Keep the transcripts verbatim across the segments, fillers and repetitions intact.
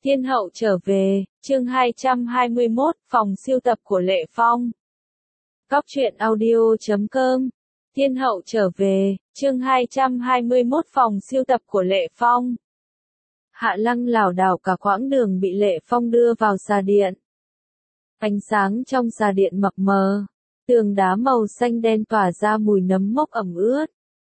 Thiên hậu trở về, chương hai trăm hai mươi mốt, phòng siêu tập của Lệ Phong. Cóc truyện audio chấm com. Thiên hậu trở về, chương hai trăm hai mươi mốt, phòng siêu tập của Lệ Phong. Hạ Lăng lảo đảo cả quãng đường bị Lệ Phong đưa vào xà điện. Ánh sáng trong xà điện mập mờ, tường đá màu xanh đen tỏa ra mùi nấm mốc ẩm ướt.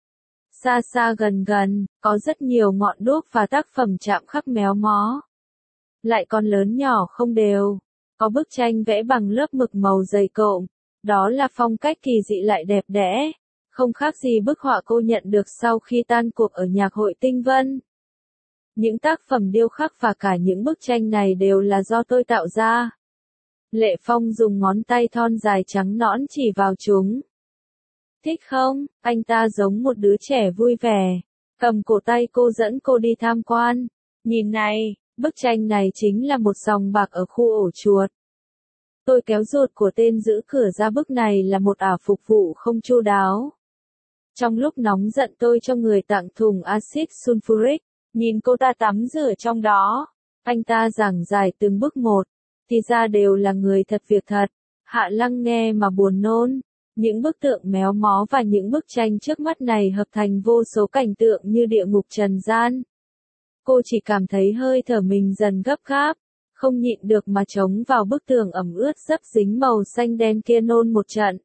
Xa xa gần gần, có rất nhiều ngọn đuốc và tác phẩm chạm khắc méo mó. Lại còn lớn nhỏ không đều. Có bức tranh vẽ bằng lớp mực màu dày cộm. Đó là phong cách kỳ dị lại đẹp đẽ. Không khác gì bức họa cô nhận được sau khi tan cuộc ở nhạc hội Tinh Vân. Những tác phẩm điêu khắc và cả những bức tranh này đều là do tôi tạo ra. Lệ Phong dùng ngón tay thon dài trắng nõn chỉ vào chúng. Thích không? Anh ta giống một đứa trẻ vui vẻ. Cầm cổ tay cô dẫn cô đi tham quan. Nhìn này, bức tranh này chính là một sòng bạc ở khu ổ chuột. Tôi kéo ruột của tên giữ cửa ra, bức này là một ả phục vụ không chu đáo. Trong lúc nóng giận tôi cho người tặng thùng axit sulfuric, nhìn cô ta tắm rửa trong đó. Anh ta giảng giải từng bước một, thì ra đều là người thật việc thật. Hạ Lăng nghe mà buồn nôn. Những bức tượng méo mó và những bức tranh trước mắt này hợp thành vô số cảnh tượng như địa ngục trần gian. Cô chỉ cảm thấy hơi thở mình dần gấp gáp, không nhịn được mà chống vào bức tường ẩm ướt dấp dính màu xanh đen kia nôn một trận.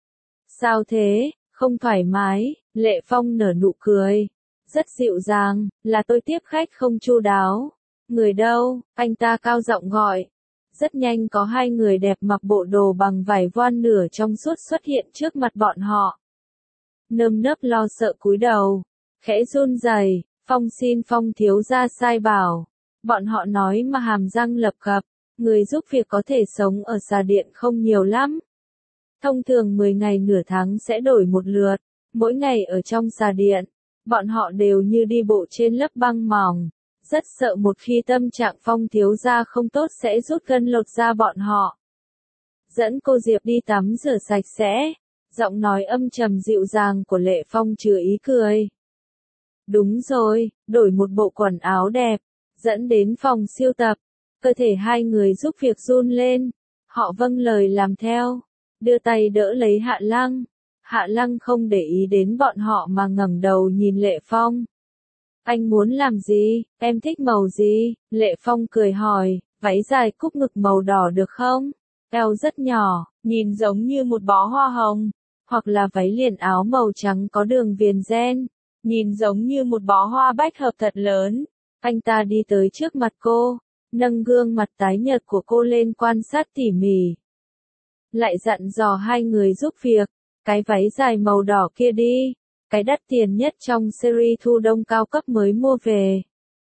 Sao thế, không thoải mái? Lệ Phong nở nụ cười. Rất dịu dàng, là tôi tiếp khách không chu đáo. Người đâu? Anh ta cao giọng gọi. Rất nhanh có hai người đẹp mặc bộ đồ bằng vải voan nửa trong suốt xuất hiện trước mặt bọn họ. Nơm nớp lo sợ cúi đầu, khẽ run rẩy. Phong xin Phong thiếu gia sai bảo. Bọn họ nói mà hàm răng lập cập, người giúp việc có thể sống ở xà điện không nhiều lắm. Thông thường mười ngày nửa tháng sẽ đổi một lượt, mỗi ngày ở trong xà điện, bọn họ đều như đi bộ trên lớp băng mỏng, rất sợ một khi tâm trạng Phong thiếu gia không tốt sẽ rút gân lột da bọn họ. Dẫn cô Diệp đi tắm rửa sạch sẽ, giọng nói âm trầm dịu dàng của Lệ Phong chứa ý cười. Đúng rồi, đổi một bộ quần áo đẹp, dẫn đến phòng siêu tập. Cơ thể hai người giúp việc run lên, họ vâng lời làm theo, đưa tay đỡ lấy Hạ Lăng. Hạ Lăng không để ý đến bọn họ mà ngẩng đầu nhìn Lệ Phong. Anh muốn làm gì, em thích màu gì? Lệ Phong cười hỏi, váy dài cúc ngực màu đỏ được không? Eo rất nhỏ, nhìn giống như một bó hoa hồng, hoặc là váy liền áo màu trắng có đường viền ren. Nhìn giống như một bó hoa bách hợp thật lớn. Anh ta đi tới trước mặt cô, nâng gương mặt tái nhợt của cô lên quan sát tỉ mỉ. Lại dặn dò hai người giúp việc, cái váy dài màu đỏ kia đi, cái đắt tiền nhất trong series thu đông cao cấp mới mua về.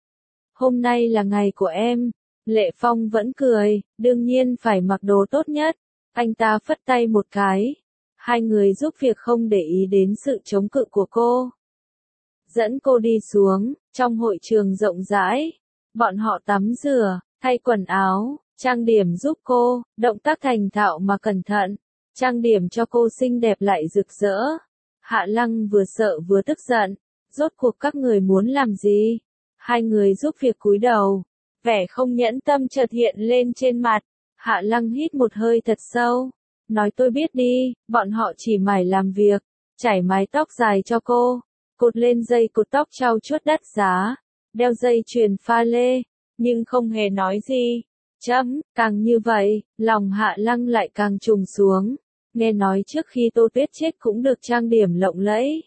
Hôm nay là ngày của em. Lệ Phong vẫn cười, đương nhiên phải mặc đồ tốt nhất. Anh ta phất tay một cái. Hai người giúp việc không để ý đến sự chống cự của cô. Dẫn cô đi xuống, trong hội trường rộng rãi. Bọn họ tắm rửa, thay quần áo, trang điểm giúp cô, động tác thành thạo mà cẩn thận. Trang điểm cho cô xinh đẹp lại rực rỡ. Hạ Lăng vừa sợ vừa tức giận. Rốt cuộc các người muốn làm gì? Hai người giúp việc cúi đầu. Vẻ không nhẫn tâm chợt hiện lên trên mặt. Hạ Lăng hít một hơi thật sâu. Nói tôi biết đi, bọn họ chỉ mải làm việc. Chải mái tóc dài cho cô. Cột lên dây cột tóc trau chuốt đắt giá, đeo dây chuyền pha lê, nhưng không hề nói gì. Chấm, càng như vậy, lòng Hạ Lăng lại càng trùng xuống. Nghe nói trước khi Tô Tuyết chết cũng được trang điểm lộng lẫy.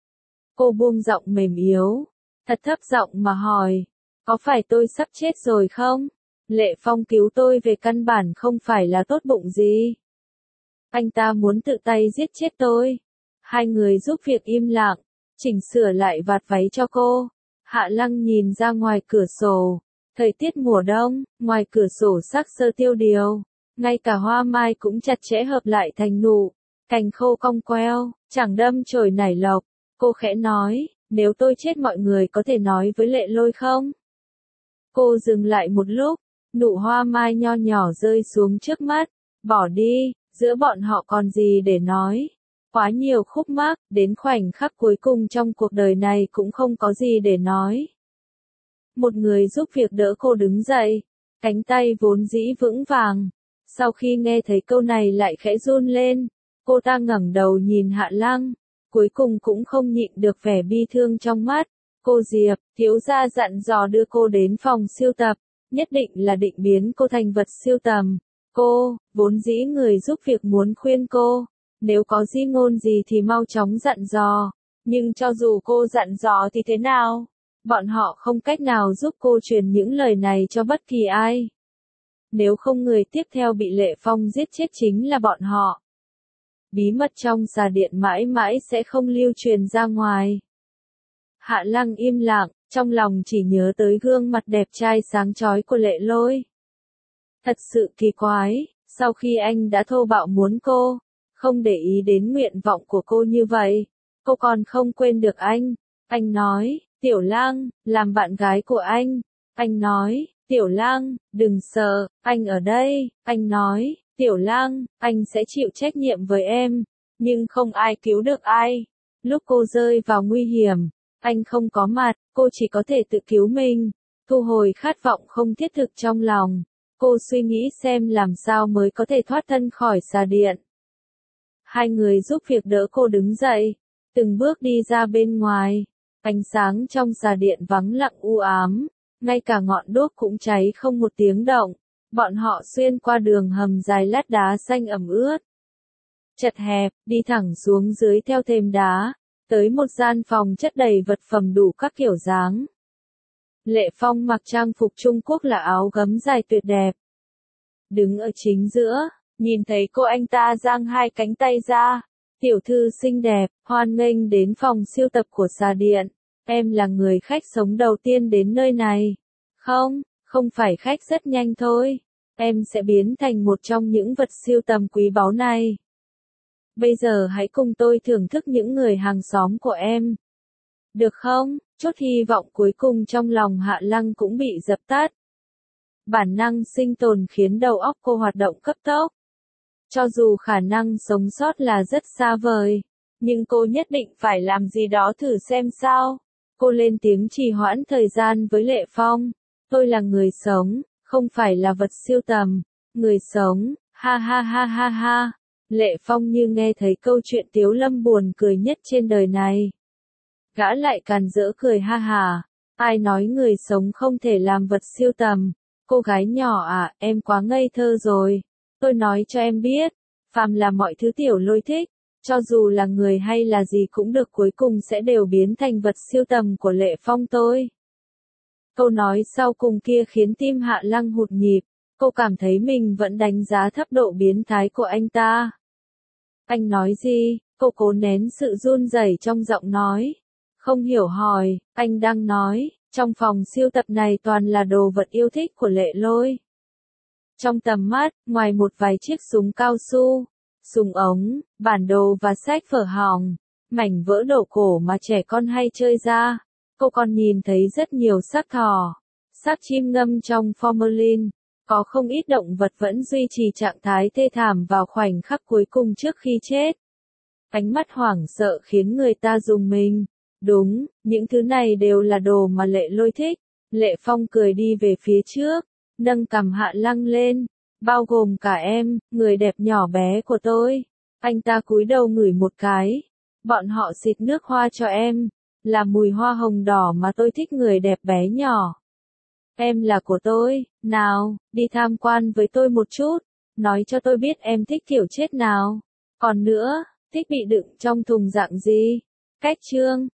Cô buông giọng mềm yếu, thật thấp giọng mà hỏi, có phải tôi sắp chết rồi không? Lệ Phong cứu tôi về căn bản không phải là tốt bụng gì. Anh ta muốn tự tay giết chết tôi. Hai người giúp việc im lặng. Chỉnh sửa lại vạt váy cho cô. Hạ Lăng nhìn ra ngoài cửa sổ. Thời tiết mùa đông, ngoài cửa sổ sắc sơ tiêu điều. Ngay cả hoa mai cũng chặt chẽ hợp lại thành nụ. Cành khô cong queo, chẳng đâm chồi nảy lộc. Cô khẽ nói, nếu tôi chết mọi người có thể nói với Lệ Lôi không? Cô dừng lại một lúc, nụ hoa mai nho nhỏ rơi xuống trước mắt. Bỏ đi, giữa bọn họ còn gì để nói. Quá nhiều khúc mắc, đến khoảnh khắc cuối cùng trong cuộc đời này cũng không có gì để nói. Một người giúp việc đỡ cô đứng dậy, cánh tay vốn dĩ vững vàng. Sau khi nghe thấy câu này lại khẽ run lên, cô ta ngẩng đầu nhìn Hạ Lăng, cuối cùng cũng không nhịn được vẻ bi thương trong mắt. Cô Diệp, thiếu gia dặn dò đưa cô đến phòng siêu tập, nhất định là định biến cô thành vật siêu tầm. Cô, vốn dĩ người giúp việc muốn khuyên cô, nếu có di ngôn gì thì mau chóng dặn dò, nhưng cho dù cô dặn dò thì thế nào? Bọn họ không cách nào giúp cô truyền những lời này cho bất kỳ ai. Nếu không người tiếp theo bị Lệ Phong giết chết chính là bọn họ. Bí mật trong xà điện mãi mãi sẽ không lưu truyền ra ngoài. Hạ Lăng im lặng, trong lòng chỉ nhớ tới gương mặt đẹp trai sáng chói của Lệ Lôi. Thật sự kỳ quái, sau khi anh đã thô bạo muốn cô, không để ý đến nguyện vọng của cô như vậy, cô còn không quên được anh. Anh nói, Tiểu Lang, làm bạn gái của anh. Anh nói, Tiểu Lang, đừng sợ, anh ở đây. Anh nói, Tiểu Lang, anh sẽ chịu trách nhiệm với em, nhưng không ai cứu được ai. Lúc cô rơi vào nguy hiểm, anh không có mặt, cô chỉ có thể tự cứu mình, thu hồi khát vọng không thiết thực trong lòng. Cô suy nghĩ xem làm sao mới có thể thoát thân khỏi xà điện. Hai người giúp việc đỡ cô đứng dậy, từng bước đi ra bên ngoài. Ánh sáng trong xà điện vắng lặng u ám, ngay cả ngọn đuốc cũng cháy không một tiếng động. Bọn họ xuyên qua đường hầm dài lát đá xanh ẩm ướt, chật hẹp, đi thẳng xuống dưới theo thềm đá, tới một gian phòng chất đầy vật phẩm đủ các kiểu dáng. Lệ Phong mặc trang phục Trung Quốc là áo gấm dài tuyệt đẹp. Đứng ở chính giữa, nhìn thấy cô anh ta giang hai cánh tay ra. Tiểu thư xinh đẹp, hoan nghênh đến phòng siêu tập của xà điện. Em là người khách sống đầu tiên đến nơi này. Không, không phải khách rất nhanh thôi. Em sẽ biến thành một trong những vật siêu tầm quý báu này. Bây giờ hãy cùng tôi thưởng thức những người hàng xóm của em. Được không? Chút hy vọng cuối cùng trong lòng Hạ Lăng cũng bị dập tắt. Bản năng sinh tồn khiến đầu óc cô hoạt động cấp tốc. Cho dù khả năng sống sót là rất xa vời, nhưng cô nhất định phải làm gì đó thử xem sao. Cô lên tiếng trì hoãn thời gian với Lệ Phong. Tôi là người sống, không phải là vật siêu tầm. Người sống, ha ha ha ha ha. Lệ Phong như nghe thấy câu chuyện Tiếu Lâm buồn cười nhất trên đời này. Gã lại càn rỡ cười ha hà. Ai nói người sống không thể làm vật siêu tầm? Cô gái nhỏ à, em quá ngây thơ rồi. Tôi nói cho em biết, phàm là mọi thứ Tiểu Lôi thích, cho dù là người hay là gì cũng được cuối cùng sẽ đều biến thành vật siêu tầm của Lệ Phong tôi. Câu nói sau cùng kia khiến tim Hạ Lăng hụt nhịp, cô cảm thấy mình vẫn đánh giá thấp độ biến thái của anh ta. Anh nói gì? Cô cố nén sự run rẩy trong giọng nói. Không hiểu hỏi, anh đang nói, trong phòng siêu tập này toàn là đồ vật yêu thích của Lệ Lôi. Trong tầm mắt, ngoài một vài chiếc súng cao su, súng ống, bản đồ và sách vở hỏng, mảnh vỡ đồ cổ mà trẻ con hay chơi ra, cô còn nhìn thấy rất nhiều xác thỏ, xác chim ngâm trong formalin, có không ít động vật vẫn duy trì trạng thái thê thảm vào khoảnh khắc cuối cùng trước khi chết. Ánh mắt hoảng sợ khiến người ta rùng mình. Đúng, những thứ này đều là đồ mà Lệ Lôi thích. Lệ Phong cười đi về phía trước, nâng cằm Hạ Lăng lên, bao gồm cả em, người đẹp nhỏ bé của tôi. Anh ta cúi đầu ngửi một cái. Bọn họ xịt nước hoa cho em, là mùi hoa hồng đỏ mà tôi thích người đẹp bé nhỏ. Em là của tôi, nào, đi tham quan với tôi một chút, nói cho tôi biết em thích kiểu chết nào. Còn nữa, thích bị đựng trong thùng dạng gì? Cách chương